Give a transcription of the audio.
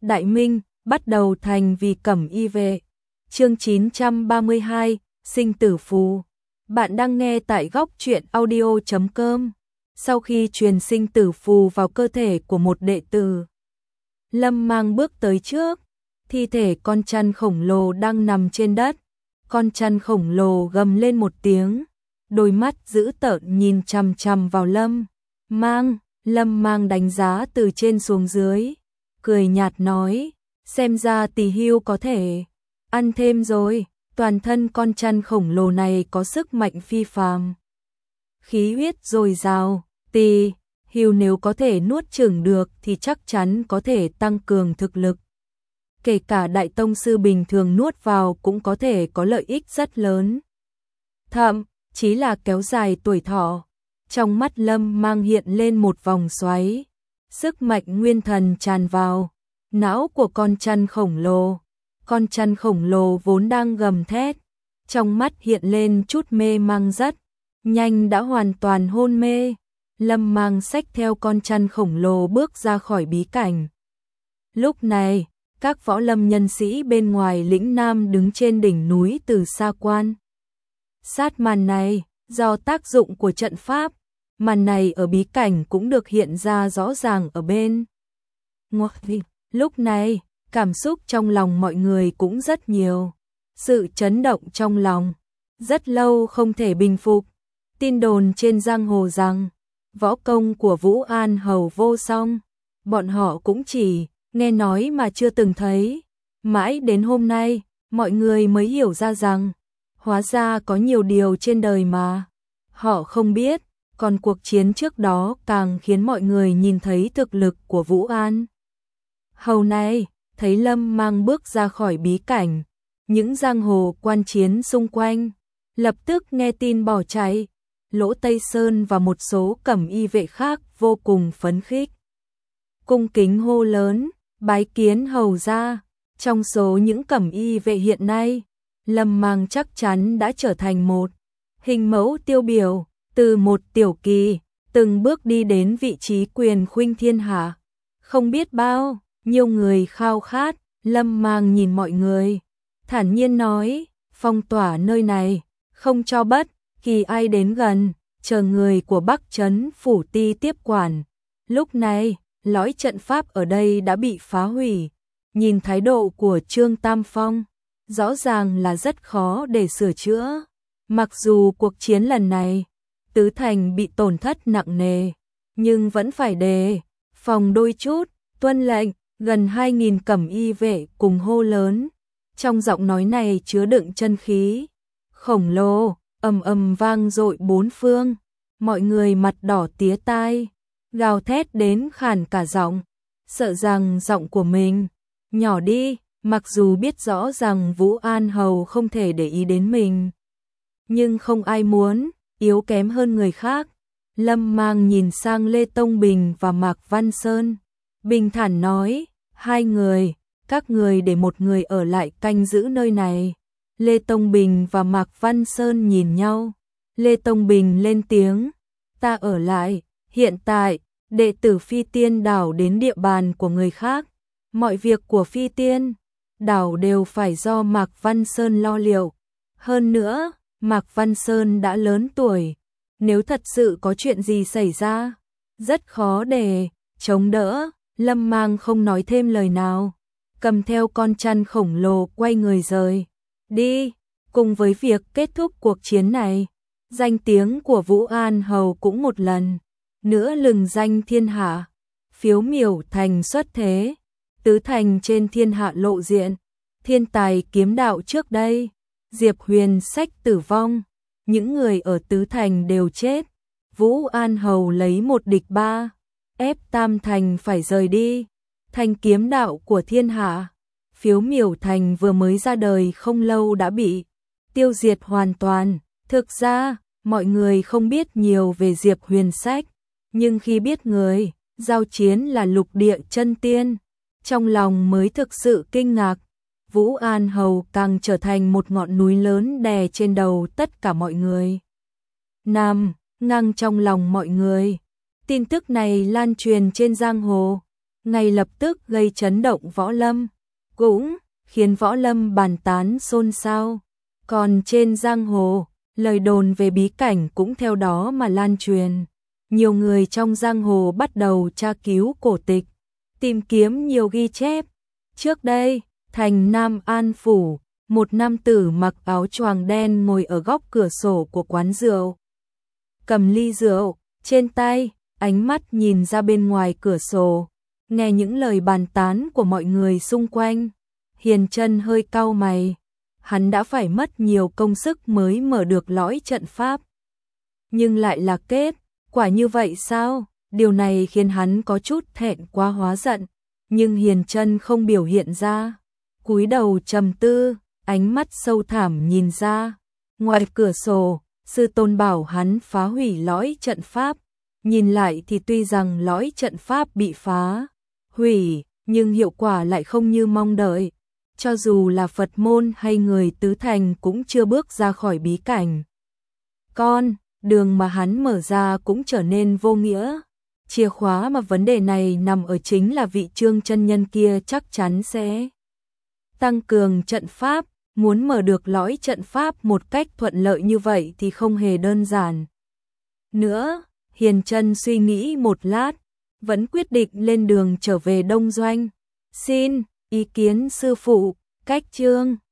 Đại Minh, bắt đầu thành vì cẩm y vệ. Chương 932, sinh tử phù. Bạn đang nghe tại góc truyện audio.com. Sau khi truyền sinh tử phù vào cơ thể của một đệ tử, Lâm Mang bước tới trước, thi thể con chăn khổng lồ đang nằm trên đất. Con chăn khổng lồ gầm lên một tiếng, đôi mắt dữ tợn nhìn chằm chằm vào Lâm Mang. Lâm Mang đánh giá từ trên xuống dưới, cười nhạt nói, xem ra Tỳ Hưu có thể ăn thêm rồi. Toàn thân con chăn khổng lồ này có sức mạnh phi phàm, khí huyết dồi dào, Tỳ Hưu nếu có thể nuốt chửng được thì chắc chắn có thể tăng cường thực lực. Kể cả đại tông sư bình thường nuốt vào cũng có thể có lợi ích rất lớn, thậm chí là kéo dài tuổi thọ. Trong mắt Lâm Mang hiện lên một vòng xoáy, sức mạnh nguyên thần tràn vào não của con chăn khổng lồ. Con chăn khổng lồ vốn đang gầm thét, trong mắt hiện lên chút mê mang, rất nhanh đã hoàn toàn hôn mê. Lâm Mang xách theo con chăn khổng lồ bước ra khỏi bí cảnh. Lúc này, các võ lâm nhân sĩ bên ngoài lĩnh Nam đứng trên đỉnh núi từ xa quan sát màn này. Do tác dụng của trận pháp, màn này ở bí cảnh cũng được hiện ra rõ ràng ở bên ngoài. Lúc này, cảm xúc trong lòng mọi người cũng rất nhiều, sự chấn động trong lòng rất lâu không thể bình phục. Tin đồn trên giang hồ rằng võ công của Vũ An Hầu vô song, bọn họ cũng chỉ nghe nói mà chưa từng thấy. Mãi đến hôm nay, mọi người mới hiểu ra rằng hóa ra có nhiều điều trên đời mà họ không biết. Còn cuộc chiến trước đó càng khiến mọi người nhìn thấy thực lực của Vũ An Hầu này. Thấy Lâm Mang bước ra khỏi bí cảnh, những giang hồ quan chiến xung quanh lập tức nghe tin bỏ chạy. Lỗ Tây Sơn và một số cẩm y vệ khác vô cùng phấn khích, cung kính hô lớn, bái kiến hầu gia. Trong số những cẩm y vệ hiện nay, Lâm Mang chắc chắn đã trở thành một hình mẫu tiêu biểu, từ một tiểu kỳ từng bước đi đến vị trí quyền khuynh thiên hạ. Không biết bao nhiều người khao khát. Lâm Mang nhìn mọi người, thản nhiên nói, phong tỏa nơi này, không cho bất kỳ ai đến gần, chờ người của Bắc Trấn Phủ Ti tiếp quản. Lúc này, lõi trận pháp ở đây đã bị phá hủy. Nhìn thái độ của Trương Tam Phong, rõ ràng là rất khó để sửa chữa. Mặc dù cuộc chiến lần này, Tứ Thành bị tổn thất nặng nề, nhưng vẫn phải đề phòng đôi chút. Tuân lệnh. Gần 2.000 cẩm y vệ cùng hô lớn, trong giọng nói này chứa đựng chân khí khổng lồ, ầm ầm vang dội bốn phương. Mọi người mặt đỏ tía tai, gào thét đến khàn cả giọng, sợ rằng giọng của mình nhỏ đi. Mặc dù biết rõ rằng Vũ An Hầu không thể để ý đến mình, nhưng không ai muốn yếu kém hơn người khác. Lâm Mang nhìn sang Lê Tông Bình và Mạc Văn Sơn, bình thản nói, hai người, các người để một người ở lại canh giữ nơi này. Lê Tông Bình và Mạc Văn Sơn nhìn nhau. Lê Tông Bình lên tiếng, ta ở lại. Hiện tại, đệ tử Phi Tiên Đảo đến địa bàn của người khác, mọi việc của Phi Tiên Đảo đều phải do Mạc Văn Sơn lo liệu. Hơn nữa, Mạc Văn Sơn đã lớn tuổi, nếu thật sự có chuyện gì xảy ra, rất khó để chống đỡ. Lâm Mang không nói thêm lời nào, cầm theo con chăn khổng lồ quay người rời đi. Cùng với việc kết thúc cuộc chiến này, danh tiếng của Vũ An Hầu cũng một lần nữa lừng danh thiên hạ. Phiếu miểu thành xuất thế, Tứ Thành trên thiên hạ lộ diện. Thiên tài kiếm đạo trước đây, Diệp Huyền Sách tử vong, những người ở Tứ Thành đều chết. Vũ An Hầu lấy một địch ba, ép Tam Thành phải rời đi. Thành kiếm đạo của thiên hạ, Phiếu miểu thành vừa mới ra đời không lâu đã bị tiêu diệt hoàn toàn. Thực ra, mọi người không biết nhiều về Diệp Huyền Sách, nhưng khi biết người giao chiến là lục địa chân tiên, trong lòng mới thực sự kinh ngạc. Vũ An Hầu càng trở thành một ngọn núi lớn đè trên đầu tất cả mọi người, nằm ngang trong lòng mọi người. Tin tức này lan truyền trên giang hồ, ngay lập tức gây chấn động võ lâm, cũng khiến võ lâm bàn tán xôn xao. Còn trên giang hồ, lời đồn về bí cảnh cũng theo đó mà lan truyền. Nhiều người trong giang hồ bắt đầu tra cứu cổ tịch, tìm kiếm nhiều ghi chép. Trước đây, thành Nam An Phủ, một nam tử mặc áo choàng đen ngồi ở góc cửa sổ của quán rượu. Cầm ly rượu, trên tay, ánh mắt nhìn ra bên ngoài cửa sổ, nghe những lời bàn tán của mọi người xung quanh. Hiền Chân hơi cau mày, hắn đã phải mất nhiều công sức mới mở được lõi trận pháp. Nhưng lại là kết quả như vậy sao? Điều này khiến hắn có chút thẹn quá hóa giận, nhưng Hiền Chân không biểu hiện ra. Cúi đầu trầm tư, ánh mắt sâu thẳm nhìn ra. Ngoài cửa sổ, sư tôn bảo hắn phá hủy lõi trận pháp. Nhìn lại thì tuy rằng lõi trận pháp bị phá hủy, nhưng hiệu quả lại không như mong đợi. Cho dù là Phật môn hay người tứ thành cũng chưa bước ra khỏi bí cảnh. Đường mà hắn mở ra cũng trở nên vô nghĩa. Chìa khóa mà vấn đề này nằm ở chính là vị Trương chân nhân kia chắc chắn sẽ tăng cường trận pháp. Muốn mở được lõi trận pháp một cách thuận lợi như vậy thì không hề đơn giản. Nữa, Hiền Chân suy nghĩ một lát, vẫn quyết định lên đường trở về Đông Doanh. Xin ý kiến sư phụ, cách Trương